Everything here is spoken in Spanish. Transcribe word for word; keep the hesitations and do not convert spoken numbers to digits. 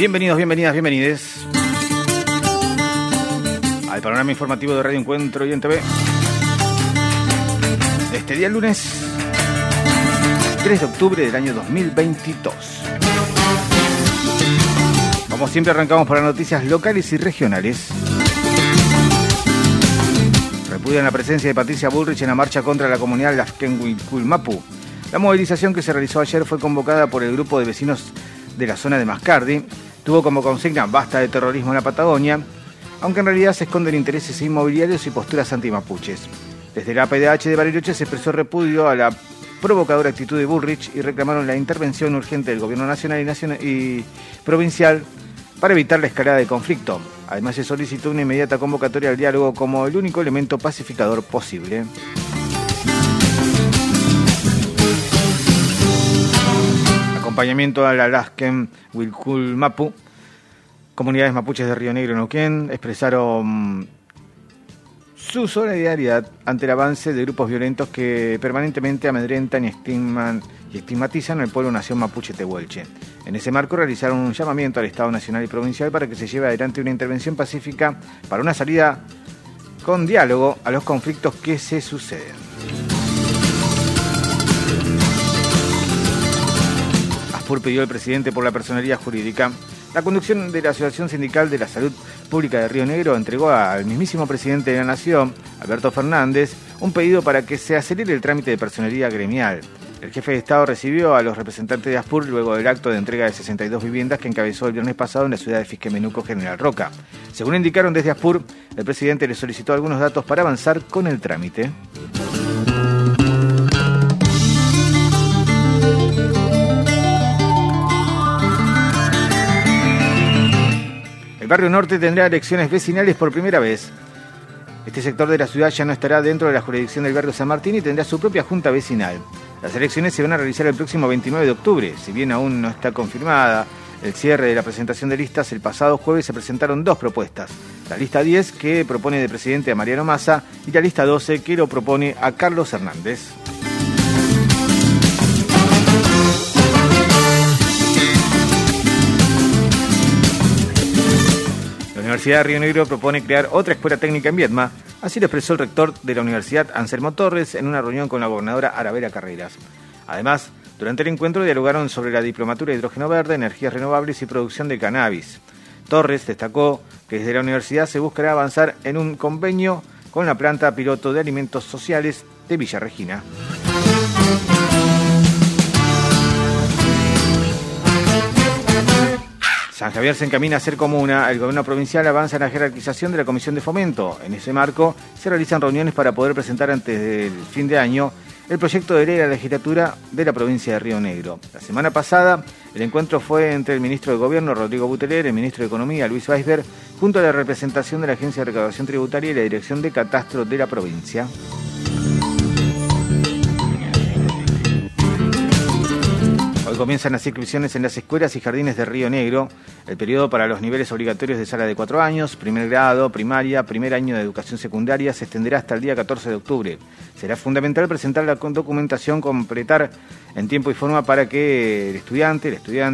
Bienvenidos, bienvenidas, bienvenides al panorama informativo de Radio Encuentro y en T V. Este día lunes tres de octubre del año dos mil veintidós. Como siempre arrancamos por las noticias locales y regionales. Repudian la presencia de Patricia Bullrich en la marcha contra la comunidad Lasken-Wilculmapu. La movilización que se realizó ayer fue convocada por el grupo de vecinos de la zona de Mascardi. Tuvo como consigna basta de terrorismo en la Patagonia, aunque en realidad se esconden intereses inmobiliarios y posturas antimapuches. Desde la A P D H de Bariloche se expresó repudio a la provocadora actitud de Bullrich y reclamaron la intervención urgente del gobierno nacional y, nacional y provincial para evitar la escalada de conflicto. Además se solicitó una inmediata convocatoria al diálogo como el único elemento pacificador posible. Acompañamiento a la Lasken-Wilculmapu. Comunidades mapuches de Río Negro y Neuquén expresaron su solidaridad ante el avance de grupos violentos que permanentemente amedrentan y, estigman, y estigmatizan al pueblo nación mapuche tehuelche. En ese marco realizaron un llamamiento al Estado nacional y provincial para que se lleve adelante una intervención pacífica para una salida con diálogo a los conflictos que se suceden. ASPUR pidió al presidente por la personería jurídica. La conducción de la Asociación Sindical de la Salud Pública de Río Negro entregó al mismísimo presidente de la Nación, Alberto Fernández, un pedido para que se acelere el trámite de personería gremial. El jefe de Estado recibió a los representantes de ASPUR luego del acto de entrega de sesenta y dos viviendas que encabezó el viernes pasado en la ciudad de Fisquemenuco, General Roca. Según indicaron desde ASPUR, el presidente le solicitó algunos datos para avanzar con el trámite. El barrio norte tendrá elecciones vecinales por primera vez. Este sector de la ciudad ya no estará dentro de la jurisdicción del barrio San Martín y tendrá su propia junta vecinal. Las elecciones se van a realizar el próximo veintinueve de octubre. Si bien aún no está confirmada el cierre de la presentación de listas, el pasado jueves se presentaron dos propuestas. La lista diez, que propone de presidente a Mariano Massa, y la lista doce, que lo propone a Carlos Hernández. La Universidad de Río Negro propone crear otra escuela técnica en Viedma. Así lo expresó el rector de la universidad, Anselmo Torres, en una reunión con la gobernadora Aravera Carreras. Además, durante el encuentro dialogaron sobre la diplomatura de hidrógeno verde, energías renovables y producción de cannabis. Torres destacó que desde la universidad se buscará avanzar en un convenio con la planta piloto de alimentos sociales de Villa Regina. San Javier se encamina a ser comuna. El gobierno provincial avanza en la jerarquización de la Comisión de Fomento. En ese marco se realizan reuniones para poder presentar antes del fin de año el proyecto de ley de la legislatura de la provincia de Río Negro. La semana pasada el encuentro fue entre el ministro de Gobierno, Rodrigo Buteler, el ministro de Economía, Luis Weisberg, junto a la representación de la Agencia de Recaudación Tributaria y la Dirección de Catastro de la provincia. Hoy comienzan las inscripciones en las escuelas y jardines de Río Negro. El periodo para los niveles obligatorios de sala de cuatro años, primer grado, primaria, primer año de educación secundaria se extenderá hasta el día catorce de octubre. Será fundamental presentar la documentación, completar en tiempo y forma para que el estudiante, el estudiante